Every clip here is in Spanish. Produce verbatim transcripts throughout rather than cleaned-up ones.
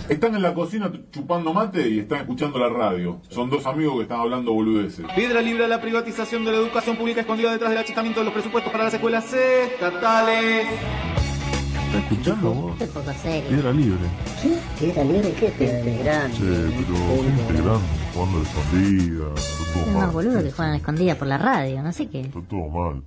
Están en la cocina chupando mate y están escuchando la radio. Son dos amigos que están hablando boludeces. Piedra libre a la privatización de la educación pública escondida detrás del achicamiento de los presupuestos para las escuelas estatales. ¿Estás escuchando vos? Qué poco serio. Piedra libre. ¿Qué? ¿Piedra libre? ¿Qué piedra libre? Grande. Sí, pero gente grande, jugando de escondida. Está todo Hay mal. unos boludos que juegan a escondida por la radio, no sé qué. Está todo mal.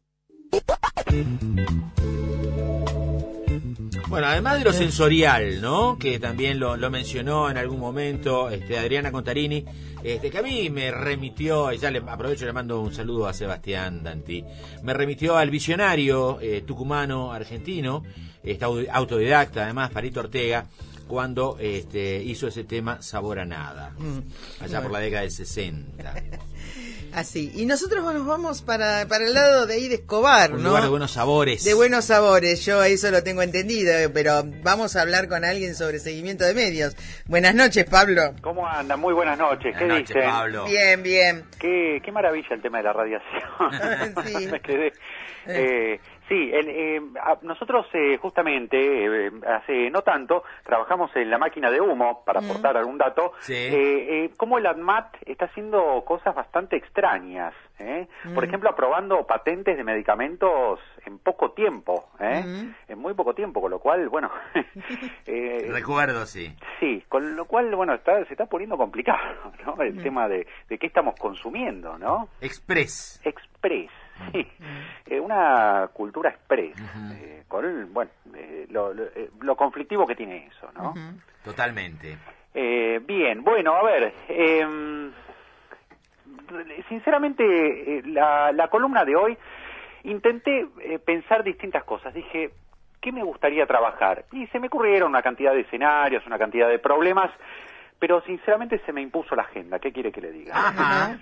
Bueno, además de lo sensorial, ¿no? Que también lo, lo mencionó en algún momento este, Adriana Contarini, este, que a mí me remitió, y ya le aprovecho y le mando un saludo a Sebastián Danti, me remitió al visionario eh, tucumano argentino, este, autodidacta además, Farito Ortega, cuando este, hizo ese tema Sabor a Nada, allá por la década del sesenta. Así, y nosotros nos vamos para, para el lado de ahí de Escobar, Un ¿no? lugar de buenos sabores. De buenos sabores, yo eso lo tengo entendido, pero vamos a hablar con alguien sobre seguimiento de medios. Buenas noches, Pablo. ¿Cómo anda? Muy buenas noches. ¿Qué Buenas noches, dicen? Pablo. Bien, bien. Qué, qué maravilla el tema de la radiación. Sí. Me quedé. Eh, sí, el, eh, a- nosotros eh, justamente, eh, hace no tanto, trabajamos en la máquina de humo, para Mm. aportar algún dato, Sí. eh, eh, cómo el ANMAT está haciendo cosas bastante extrañas. ¿eh? Por Mm. ejemplo, aprobando patentes de medicamentos en poco tiempo, ¿eh? Mm. en muy poco tiempo, con lo cual, bueno... eh, Recuerdo, sí. Sí, con lo cual, bueno, está, se está poniendo complicado, ¿no? El tema de, de qué estamos consumiendo, ¿no? Express. Express, sí. Eh, una cultura express, eh, con, el- bueno, eh, lo, lo, eh, lo conflictivo que tiene eso, ¿no? Ujú. Totalmente. Eh, bien, bueno, a ver, eh, sinceramente, eh, la, la columna de hoy, intenté eh, pensar distintas cosas. Dije, ¿qué me gustaría trabajar? Y se me ocurrieron una cantidad de escenarios, una cantidad de problemas, pero sinceramente se me impuso la agenda. ¿Qué quiere que le diga? Ajá.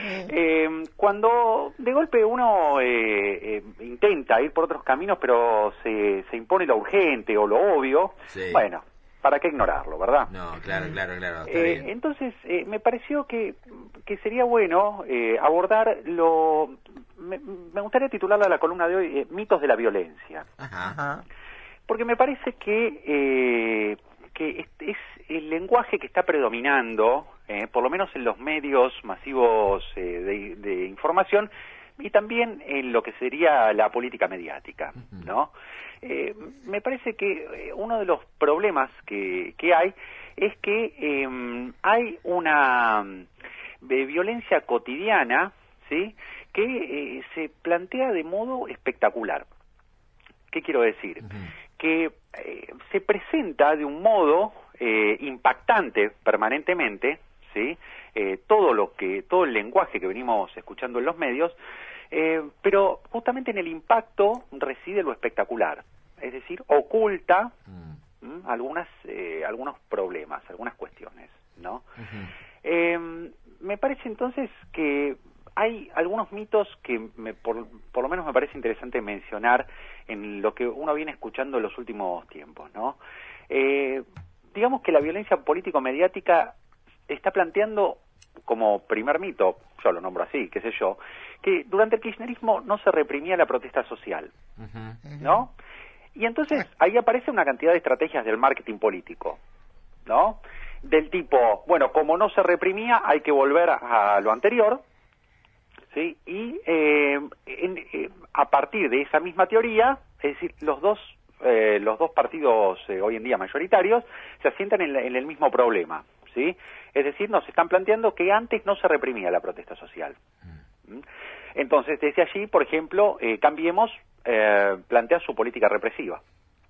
Eh, cuando de golpe uno eh, eh, intenta ir por otros caminos, pero se, se impone lo urgente o lo obvio, Sí. bueno, ¿para qué ignorarlo, verdad? No, claro, claro, claro. Está Eh, bien. entonces, eh, me pareció que, que sería bueno eh, abordar lo... Me, me gustaría titularla a la columna de hoy, eh, mitos de la violencia. Ajá. Ajá. Porque me parece que, eh, que es, es el lenguaje que está predominando, eh, por lo menos en los medios masivos eh, de, de información, y también en lo que sería la política mediática, ¿no? Eh, me parece que eh, uno de los problemas que, que hay es que eh, hay una eh, violencia cotidiana, ¿sí?, que eh, se plantea de modo espectacular. ¿Qué quiero decir? Ujú. Que eh, se presenta de un modo eh, impactante permanentemente, ¿sí? Eh, todo lo que, todo el lenguaje que venimos escuchando en los medios, eh, pero justamente en el impacto reside lo espectacular, es decir, oculta Mm. ¿m? algunas, eh, algunos problemas, algunas cuestiones, ¿no? Ujú. Eh, me parece entonces que hay algunos mitos que me, por, por lo menos me parece interesante mencionar en lo que uno viene escuchando en los últimos tiempos, ¿no? Eh, digamos que la violencia político-mediática está planteando como primer mito, yo lo nombro así, qué sé yo, que durante el kirchnerismo no se reprimía la protesta social, Ujú. ¿no? Y entonces ahí aparece una cantidad de estrategias del marketing político, ¿no? Del tipo, bueno, como no se reprimía, hay que volver a, a lo anterior, ¿sí? Y eh, en- eh, a partir de esa misma teoría, es decir, los dos eh, los dos partidos eh, hoy en día mayoritarios se asientan en, la- en el mismo problema, ¿sí? Es decir, nos están planteando que antes no se reprimía la protesta social. ¿Mm? Entonces, desde allí, por ejemplo, eh, Cambiemos eh, plantea su política represiva.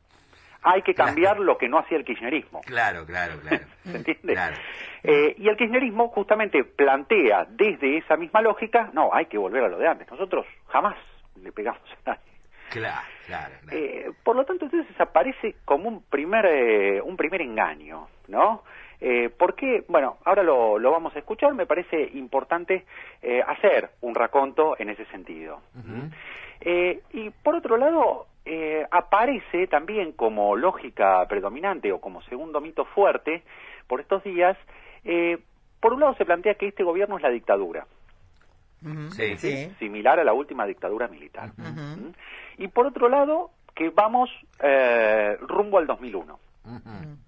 Hay que cambiar lo que no hacía el kirchnerismo. Claro, claro, claro. ¿Se entiende? Claro. Eh, y el kirchnerismo justamente plantea desde esa misma lógica, no, hay que volver a lo de antes. Nosotros jamás le pegamos a nadie. Claro, claro, claro. Eh, por lo tanto, entonces aparece como un primer eh, un primer engaño, ¿no? Eh, ¿Por qué? Bueno, ahora lo, lo vamos a escuchar. Me parece importante eh, hacer un raconto en ese sentido. Ujú. Eh, y por otro lado, eh, aparece también como lógica predominante o como segundo mito fuerte por estos días, eh, por un lado se plantea que este gobierno es la dictadura, Ujú. Sí. Sí. similar a la última dictadura militar. Ujú. ¿Mm? Y por otro lado, que vamos eh, rumbo al dos mil uno. Ujú.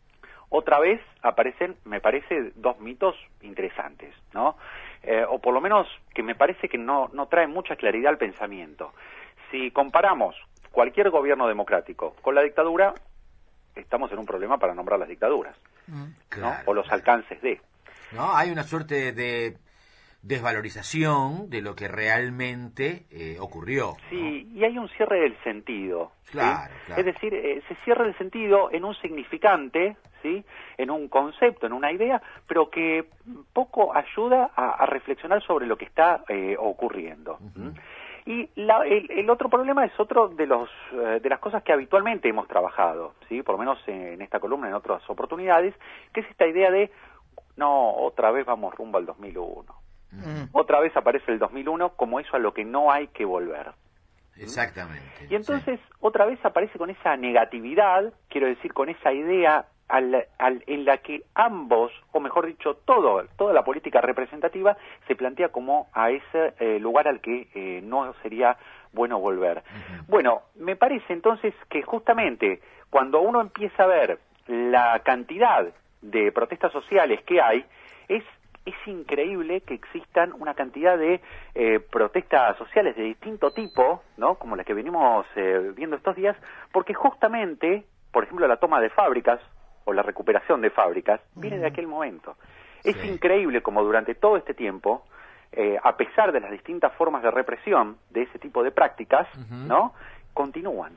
otra vez aparecen, me parece, dos mitos interesantes, ¿no? Eh, o por lo menos que me parece que no, no traen mucha claridad al pensamiento. Si comparamos cualquier gobierno democrático con la dictadura, estamos en un problema para nombrar las dictaduras, ¿no? Claro, O los claro. alcances de... ¿No? Hay una suerte de desvalorización de lo que realmente eh, ocurrió. Sí, ¿no? Y hay un cierre del sentido. Claro, ¿sí? claro. Es decir, eh, se cierra el sentido en un significante, ¿sí? En un concepto, en una idea, pero que poco ayuda a, a reflexionar sobre lo que está eh, ocurriendo. Uh-huh. Y la, el, el otro problema es otro de los eh, de las cosas que habitualmente hemos trabajado, ¿sí? Por lo menos en esta columna, en otras oportunidades, que es esta idea de, no, otra vez vamos rumbo al dos mil uno. Uh-huh. Otra vez aparece el dos mil uno como eso a lo que no hay que volver. Exactamente. Y entonces sí. otra vez aparece con esa negatividad, quiero decir, con esa idea al, al, en la que ambos, o mejor dicho, todo, toda la política representativa se plantea como a ese eh, lugar al que eh, no sería bueno volver. Uh-huh. Bueno, me parece entonces que justamente cuando uno empieza a ver la cantidad de protestas sociales que hay, es es increíble que existan una cantidad de eh, protestas sociales de distinto tipo, ¿no? Como las que venimos eh, viendo estos días, porque justamente, por ejemplo, la toma de fábricas o la recuperación de fábricas viene de aquel momento. Sí. Es increíble como durante todo este tiempo, eh, a pesar de las distintas formas de represión de ese tipo de prácticas, uh-huh. ¿no? Continúan.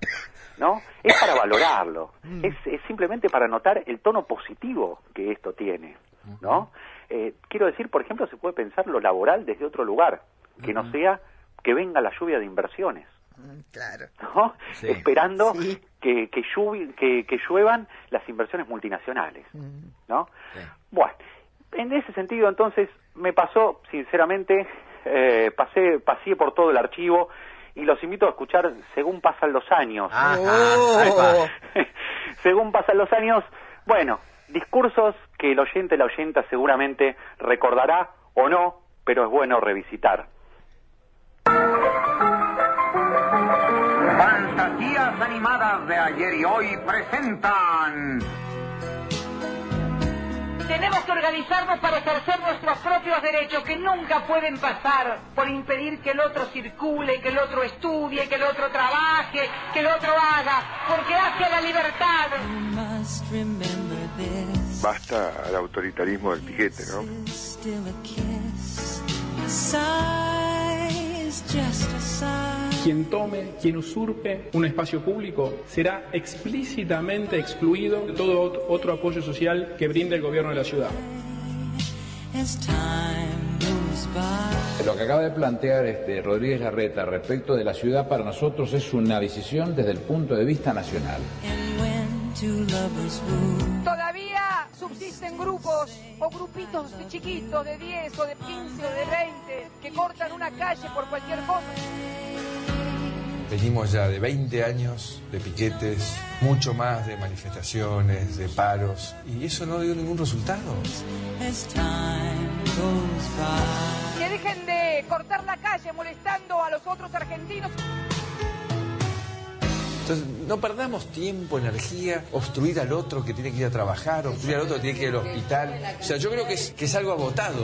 ¿No? Es para valorarlo, es, es simplemente para notar el tono positivo que esto tiene, ¿no? Eh, quiero decir, por ejemplo, se puede pensar lo laboral desde otro lugar, que no sea que venga la lluvia de inversiones, claro, ¿no? Sí. Esperando sí. que, que, lluvi, que, que lluevan las inversiones multinacionales, ¿no? Sí. Bueno, en ese sentido, entonces, me pasó, sinceramente, eh, pasé, pasé por todo el archivo. Y los invito a escuchar según pasan los años. Oh. Según pasan los años, bueno, discursos que el oyente, la oyenta seguramente recordará o no, pero es bueno revisitar. Fantasías animadas de ayer y hoy presentan... Tenemos que organizarnos para ejercer nuestros propios derechos, que nunca pueden pasar por impedir que el otro circule, que el otro estudie, que el otro trabaje, que el otro haga, porque hacia la libertad. Basta al autoritarismo del piquete, ¿no? Quien tome, quien usurpe un espacio público será explícitamente excluido de todo otro apoyo social que brinde el gobierno de la ciudad. Lo que acaba de plantear este Rodríguez Larreta respecto de la ciudad para nosotros es una decisión desde el punto de vista nacional. Todavía subsisten grupos o grupitos chiquitos de diez o de quince o de veinte que cortan una calle por cualquier cosa. Venimos ya de veinte años de piquetes, mucho más de manifestaciones, de paros, y eso no dio ningún resultado. Que dejen de cortar la calle molestando a los otros argentinos. Entonces, no perdamos tiempo, energía, obstruir al otro que tiene que ir a trabajar, obstruir al otro que tiene que ir al hospital. O sea, yo creo que es, que es algo agotado.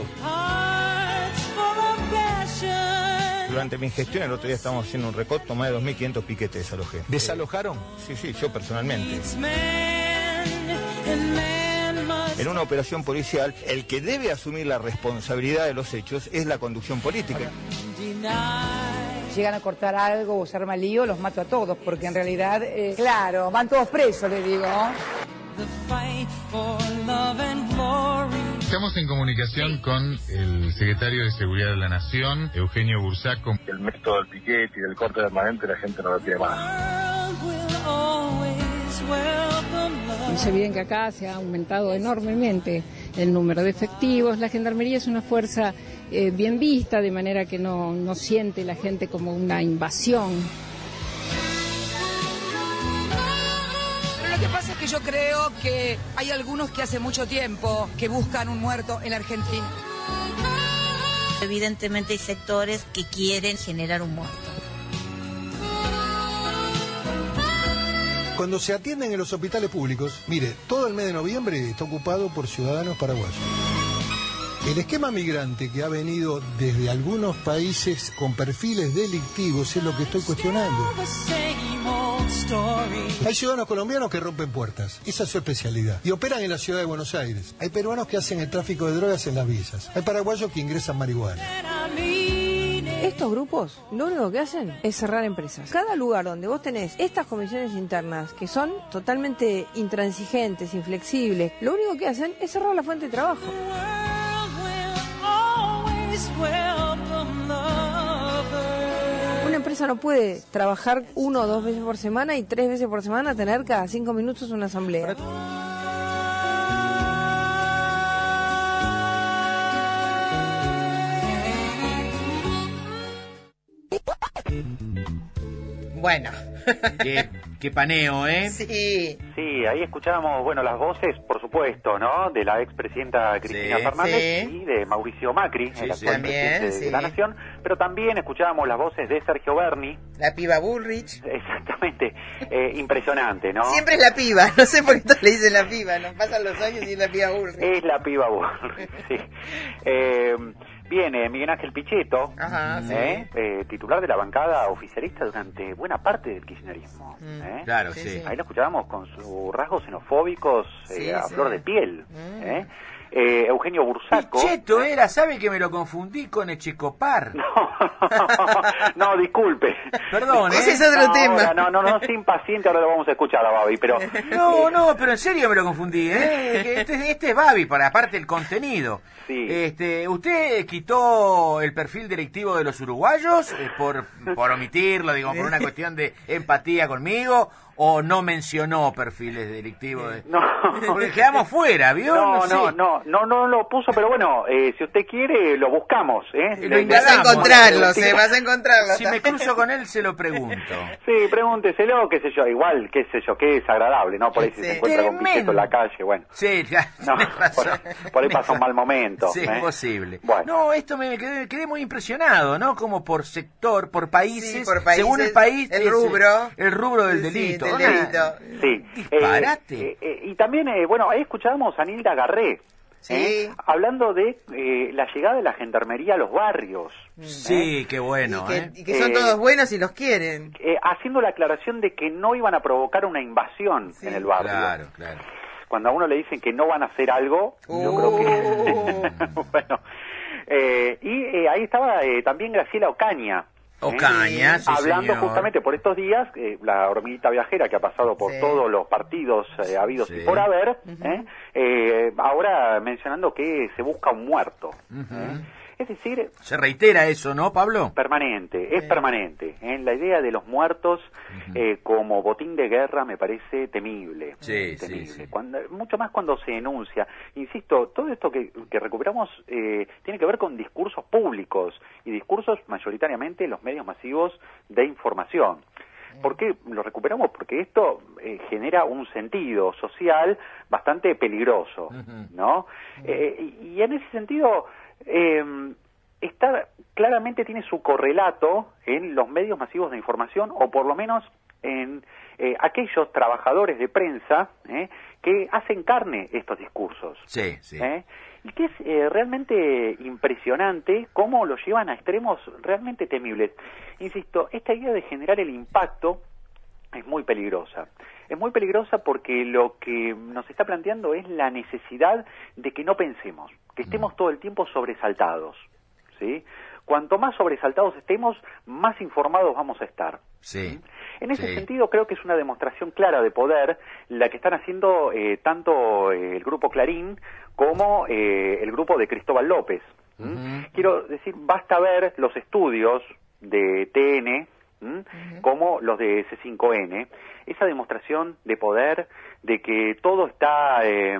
Durante mi gestión, el otro día estábamos haciendo un recorto, más de dos mil quinientos piquetes desalojé. ¿Desalojaron? Sí, sí, yo personalmente. En una operación policial, el que debe asumir la responsabilidad de los hechos es la conducción política. Llegan a cortar algo o se arma lío, los mato a todos, porque en realidad, eh, claro, van todos presos, les digo. Estamos en comunicación con el secretario de Seguridad de la Nación, Eugenio Bursaco. El método del piquete y del corte permanente la gente no lo tiene más. Es evidente que acá se ha aumentado enormemente el número de efectivos. La gendarmería es una fuerza eh, bien vista, de manera que no, no siente la gente como una invasión. Lo que pasa es que yo creo que hay algunos que hace mucho tiempo que buscan un muerto en la Argentina. Evidentemente hay sectores que quieren generar un muerto. cuando se atienden en los hospitales públicos, mire, todo el mes de noviembre está ocupado por ciudadanos paraguayos. El esquema migrante que ha venido desde algunos países con perfiles delictivos es lo que estoy cuestionando. Hay ciudadanos colombianos que rompen puertas, esa es su especialidad, y operan en la ciudad de Buenos Aires. Hay peruanos que hacen el tráfico de drogas en las villas. Hay paraguayos que ingresan marihuana. Estos grupos lo único que hacen es cerrar empresas. Cada lugar donde vos tenés estas comisiones internas que son totalmente intransigentes, inflexibles, lo único que hacen es cerrar la fuente de trabajo. Una empresa no puede trabajar uno o dos veces por semana y tres veces por semana tener cada cinco minutos una asamblea. Bueno. Qué, qué paneo, ¿eh? Sí. Sí, ahí escuchábamos, bueno, las voces, por supuesto, ¿no? De la expresidenta Cristina Sí, Fernández sí. y de Mauricio Macri, Sí, el sí. actual También, presidente sí. de la Nación, pero también escuchábamos las voces de Sergio Berni. La piba Bullrich. Exactamente, eh, impresionante, ¿no? Siempre es la piba, no sé por qué todos le dicen la piba, nos pasan los años y es la piba Bullrich. Es la piba Bullrich, sí. Eh, viene Miguel Ángel Pichetto, Ajá, sí. ¿eh? Eh, titular de la bancada oficialista durante buena parte del kirchnerismo. Mm. ¿eh? Claro, sí, sí. Ahí lo escuchábamos con sus rasgos xenofóbicos eh, Sí, a sí. flor de piel. Mm. ¿eh? Eh, Eugenio Bursaco. Cheto era, ¿sabe que me lo confundí con Echecopar? No, disculpe. Perdón, ¿eh? Ese es otro no, tema. ahora, no, no, no, sin impaciente, ahora lo vamos a escuchar a Babi, pero... No, no, pero en serio me lo confundí, ¿eh? Que Este, este es Babi, para aparte el contenido. Sí. Este, ¿usted quitó el perfil directivo de los uruguayos eh, por, por omitirlo, digo, por una cuestión de empatía conmigo? ¿O no mencionó perfiles delictivos? De... No. Porque quedamos fuera, ¿vio? No, sé. no, no, no, no lo puso, pero bueno, eh, si usted quiere, lo buscamos, ¿eh? Lo Le- Vas a indagamos. encontrarlo, se vas a encontrarlo. Si me cruzo con él, se lo pregunto. Sí, pregúnteselo, qué sé yo, igual, qué sé yo, que es agradable, ¿no? Por ahí si Sí. se encuentra con Tremendo. Pichetto en la calle, bueno. Sí, ya, No, tenés razón. por, por ahí pasa un mal momento. Sí, ¿eh? es posible. Bueno. No, esto me quedé, quedé muy impresionado, ¿no? Como por sector, por países, Sí, por países, según el país, el es, rubro. el rubro del Sí, delito. del Ah, delito. Sí. Disparate. Eh, eh, y también, eh, bueno, ahí escuchábamos a Nilda Garré, Sí. ¿eh? hablando de eh, la llegada de la gendarmería a los barrios. Sí, qué bueno, y, que, ¿eh? y que son Eh, todos buenos y los quieren. Eh, haciendo la aclaración de que no iban a provocar una invasión Sí. en el barrio. Claro, claro. Cuando a uno le dicen que no van a hacer algo, yo creo que... bueno, eh, y eh, ahí estaba eh, también Graciela Ocaña. Ocaña, ¿eh? sí, Hablando señor. justamente por estos días, eh, la hormiguita viajera que ha pasado por Sí. todos los partidos eh, habidos Sí. y por haber, ¿eh? Eh, ahora mencionando que se busca un muerto. Ujú. ¿eh? Es decir, Se reitera eso, ¿no, Pablo? permanente, es permanente. ¿eh? La idea de los muertos eh, como botín de guerra me parece temible. Sí, temible. sí, sí. Cuando, mucho más cuando se enuncia. Insisto, todo esto que, que recuperamos eh, tiene que ver con discursos públicos y discursos mayoritariamente en los medios masivos de información. ¿Por qué lo recuperamos? Porque esto eh, genera un sentido social bastante peligroso, ¿no? Eh, y, y en ese sentido... Eh, está claramente tiene su correlato en los medios masivos de información o por lo menos en eh, aquellos trabajadores de prensa eh, que hacen carne estos discursos. Sí, sí. ¿eh? Y que es eh, realmente impresionante cómo lo llevan a extremos realmente temibles. Insisto, esta idea de generar el impacto es muy peligrosa. Es muy peligrosa porque lo que nos está planteando es la necesidad de que no pensemos, que estemos todo el tiempo sobresaltados, ¿sí? Cuanto más sobresaltados estemos, más informados vamos a estar. Sí. En ese Sí. sentido, creo que es una demostración clara de poder la que están haciendo eh, tanto eh, el Grupo Clarín como eh, el grupo de Cristóbal López. ¿Mm? Ujú. Quiero decir, basta ver los estudios de T N, ¿Mm? como los de C cinco N, esa demostración de poder, de que todo está eh,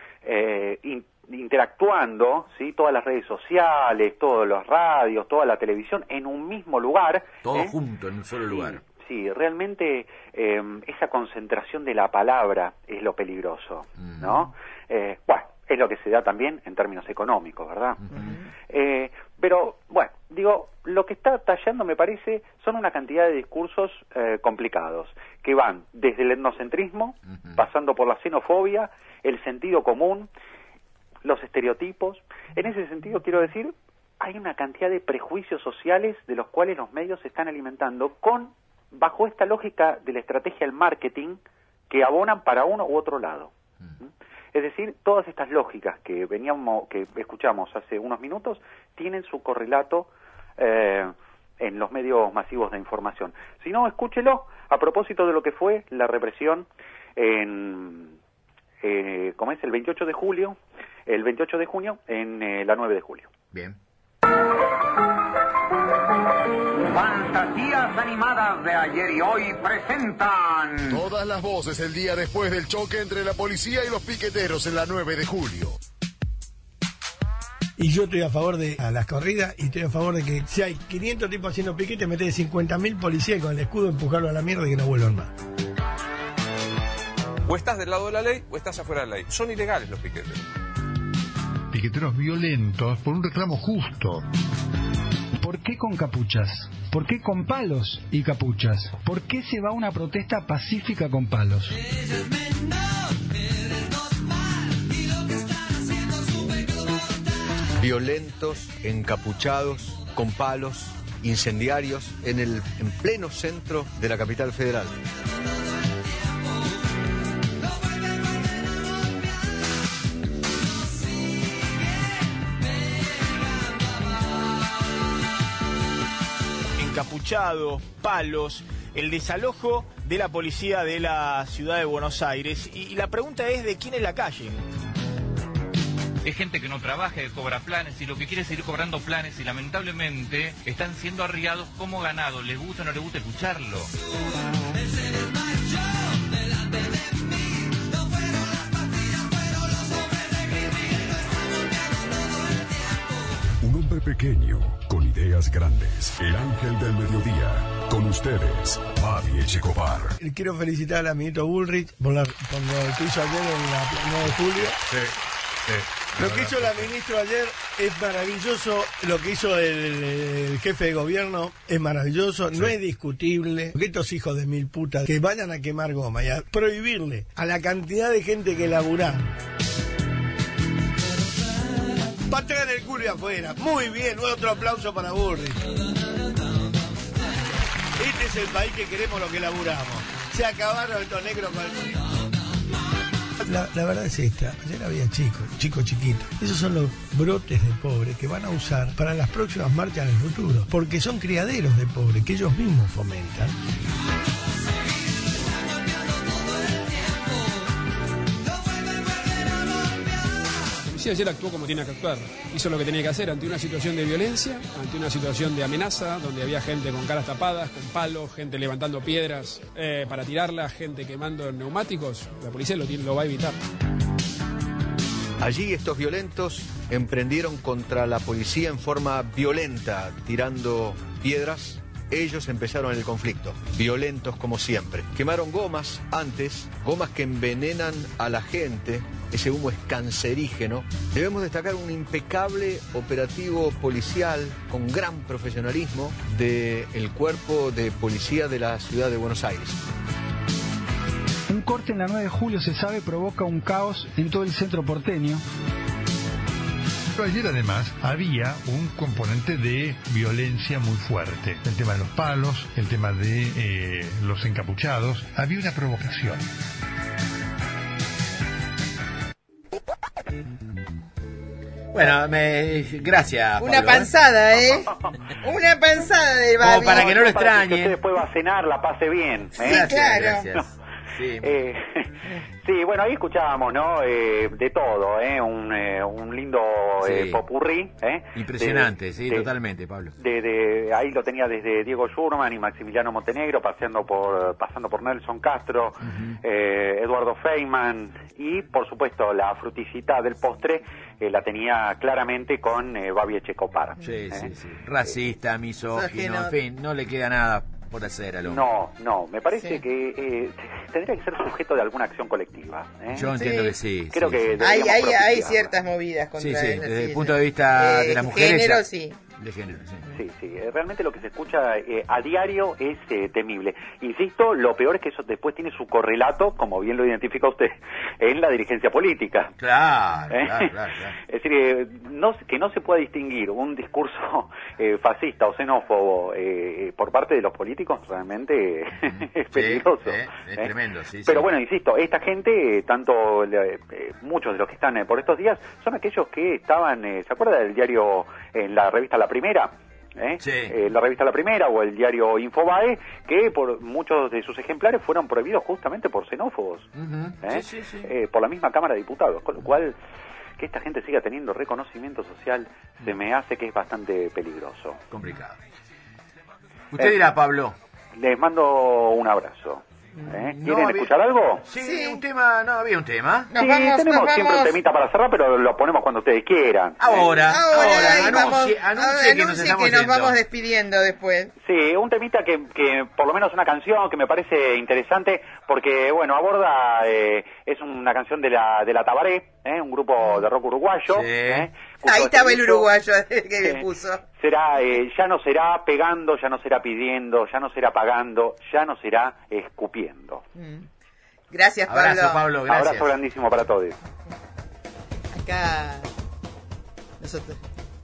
eh, in- interactuando, ¿sí? Todas las redes sociales, todos los radios, toda la televisión en un mismo lugar. Todo ¿eh? junto, en un solo lugar. Sí, realmente eh, esa concentración de la palabra es lo peligroso, ¿no? Eh, bueno, es lo que se da también en términos económicos, ¿verdad? Eh, pero, bueno, digo, lo que está tallando, me parece, son una cantidad de discursos eh, complicados, que van desde el etnocentrismo, uh-huh. pasando por la xenofobia, el sentido común, los estereotipos. En ese sentido, quiero decir, hay una cantidad de prejuicios sociales de los cuales los medios se están alimentando con bajo esta lógica de la estrategia del marketing que abonan para uno u otro lado. Uh-huh. Es decir, todas estas lógicas que veníamos, que escuchamos hace unos minutos, tienen su correlato eh, en los medios masivos de información. Si no, escúchelo a propósito de lo que fue la represión en, eh, ¿cómo es? El veintiocho de julio, el veintiocho de junio en eh, la nueve de julio. Bien. Fantasías animadas de ayer y hoy presentan todas las voces el día después del choque entre la policía y los piqueteros en la nueve de julio. Y yo estoy a favor de a las corridas y estoy a favor de que si hay quinientos tipos haciendo piquete, meter cincuenta mil policías y con el escudo empujarlo a la mierda y que no vuelvan más. O estás del lado de la ley o estás afuera de la ley. Son ilegales los piquetes. Piqueteros violentos por un reclamo justo. ¿Por qué con capuchas? ¿Por qué con palos y capuchas? ¿Por qué se va a una protesta pacífica con palos? Violentos, encapuchados, con palos, incendiarios, en el en pleno centro de la capital federal. Encapuchados, palos, el desalojo de la policía de la ciudad de Buenos Aires. Y, y la pregunta es, ¿de quién es la calle? Es gente que no trabaja, que cobra planes y lo que quiere es seguir cobrando planes y lamentablemente están siendo arriados como ganado, les gusta o no les gusta escucharlo. Un hombre pequeño con ideas grandes. El ángel del mediodía. Con ustedes, Babi Echecopar. Quiero felicitar al amiguito Bullrich por, la, por lo que hizo ayer en la nueve de julio. Sí, sí. Lo que hizo la ministra ayer es maravilloso, lo que hizo el, el jefe de gobierno es maravilloso, sí. No es discutible. Que estos hijos de mil putas que vayan a quemar goma y a prohibirle a la cantidad de gente que labura. Patean el culo y afuera. Muy bien, otro aplauso para Bullrich. Este es el país que queremos, lo que laburamos. Se acabaron estos negros con el... La, la verdad es esta, ayer había chicos, chicos chiquitos. Esos son los brotes de pobres que van a usar para las próximas marchas en el futuro, porque son criaderos de pobres que ellos mismos fomentan. La policía ayer actuó como tiene que actuar, hizo lo que tenía que hacer ante una situación de violencia, ante una situación de amenaza, donde había gente con caras tapadas, con palos, gente levantando piedras eh, para tirarlas, gente quemando neumáticos. La policía lo, tiene, lo va a evitar. Allí estos violentos emprendieron contra la policía en forma violenta, tirando piedras. Ellos empezaron el conflicto, violentos como siempre. Quemaron gomas antes, gomas que envenenan a la gente. Ese humo es cancerígeno. Debemos destacar un impecable operativo policial con gran profesionalismo del cuerpo de policía de la ciudad de Buenos Aires. Un corte en la nueve de julio, se sabe, provoca un caos en todo el centro porteño. Pero ayer además había un componente de violencia muy fuerte. El tema de los palos, el tema de eh, los encapuchados. Había una provocación. Bueno, me, gracias, Una Pablo, panzada, ¿eh? Una panzada de Babi. Como para que no lo Para extrañe. que usted después va a cenar, la pase bien. Sí, ¿eh? claro. Gracias. Sí. Eh, sí, bueno, ahí escuchábamos, ¿no? Eh, de todo, ¿eh? Un, eh, un lindo eh, Sí. popurrí, ¿eh? Impresionante, De- sí, de- totalmente, Pablo. De, de, ahí lo tenía desde Diego Schurman y Maximiliano Montenegro, paseando por, pasando por Nelson Castro, Uh-huh. eh, Eduardo Feynman y, por supuesto, la fruticita del postre eh, la tenía claramente con eh, Babi Echecopar. Sí, ¿eh? sí, sí. Racista, misógino, Misógino. en fin, no le queda nada por hacer al hombre. No, no, me parece Sí. que eh, tendría que ser sujeto de alguna acción colectiva. ¿eh? Yo entiendo que sí. Creo sí, que sí. Hay, deberíamos hay, hay propiciarla. ciertas movidas contra Sí, sí, él, desde así, el punto de vista eh, de las mujeres, género, ya- sí. De género, sí. Sí, sí, eh, realmente lo que se escucha eh, a diario es eh, temible. Insisto, lo peor es que eso después tiene su correlato, como bien lo identifica usted, en la dirigencia política. Claro, ¿Eh? claro, claro, claro. Es decir, eh, no, que no se pueda distinguir un discurso eh, fascista o xenófobo eh, por parte de los políticos realmente es peligroso. Sí, eh, es ¿eh? tremendo, sí. Pero sí. bueno, insisto, esta gente, eh, tanto eh, eh, muchos de los que están eh, por estos días, son aquellos que estaban, eh, ¿se acuerda del diario, en la revista La Primera? ¿Eh? Sí. Eh, la revista La Primera o el diario Infobae, que por muchos de sus ejemplares fueron prohibidos justamente por xenófobos, Uh-huh. ¿eh? Sí, sí, sí. Eh, por la misma Cámara de Diputados, con lo cual que esta gente siga teniendo reconocimiento social se me hace que es bastante peligroso. Complicado. Usted dirá, Pablo. Les mando un abrazo. ¿Eh? No ¿Quieren había- escuchar algo? Sí, sí, un tema, no, había un tema. Nos sí, vamos, tenemos nos siempre vamos. un temita para cerrar, pero lo ponemos cuando ustedes quieran. Ahora, Ahora, ahora, ahí vamos. anuncie, A ver, anuncie que nos anuncie estamos que nos yendo. vamos despidiendo después. Sí, un temita que, que por lo menos una canción que me parece interesante porque, bueno, aborda, eh, es una canción de la de la Tabaré, ¿eh? Un grupo de rock uruguayo. Sí. ¿eh? Cuyo Ahí estaba el estribillo uruguayo que me Sí. puso. Será, eh, ya no será pegando, ya no será pidiendo, ya no será pagando, ya no será escupiendo. Mm. Gracias, Pablo. Abrazo, Pablo, gracias. Abrazo grandísimo para todos. Acá nosotros.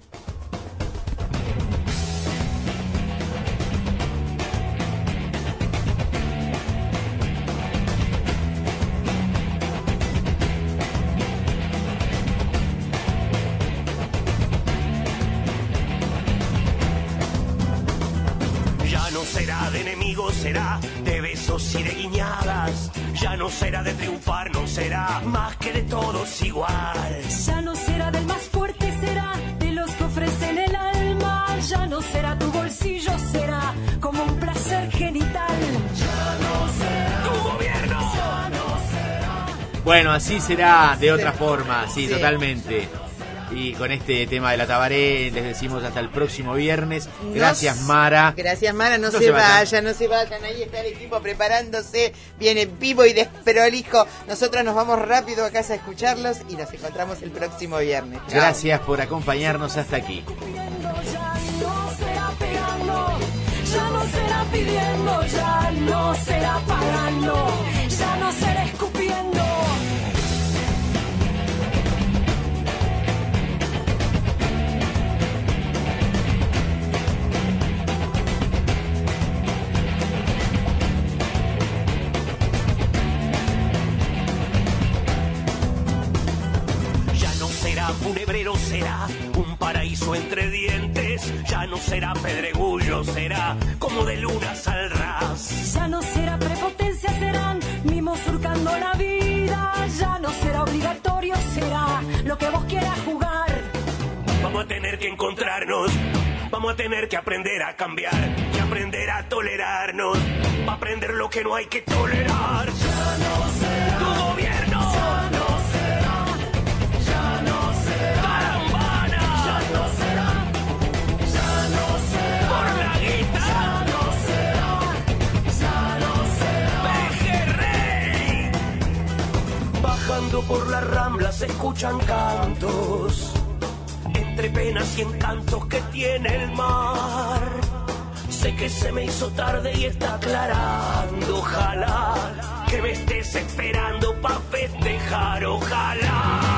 Ya no será de enemigos, será de besos y de guiñadas. Ya no será de triunfar, no será más que de todos igual. Ya no será del más fuerte, será de los que ofrecen el alma. Ya no será tu bolsillo, será como un placer genital. Ya no será tu gobierno. Ya no será. Bueno, así será de otra Sí. forma, sí, Sí. totalmente. Y con este tema de la Tabaré les decimos hasta el próximo viernes. Gracias, Nos- Mara. Gracias, Mara. No, No se, se vayan. vayan, no se vayan. Ahí está el equipo preparándose. Viene vivo y desprolijo. Nosotros nos vamos rápido a casa a escucharlos y nos encontramos el próximo viernes. Chao. Gracias por acompañarnos hasta aquí. Ya no será pegando, ya no será pidiendo, ya no será pagando, ya no será escupiendo. Ya no será funebrero, será un paraíso entre dientes. Ya no será pedregullo, será como de lunas al ras. Ya no será prepotencia, serán mimos surcando la vida. Ya no será obligatorio, será lo que vos quieras jugar. Vamos a tener que encontrarnos, vamos a tener que aprender a cambiar, que aprender a tolerarnos, para aprender lo que no hay que tolerar. Ya no será Tu gobierno, ya no será, ya no será, Tarambana, ya no será, ya no será, por la guita, ya no será, ya no será. Pejerrey. Bajando por la rambla se escuchan cantos, entre penas y encantos que tiene el mar. Sé que se me hizo tarde y está aclarando, ojalá que me estés esperando pa' festejar, ojalá.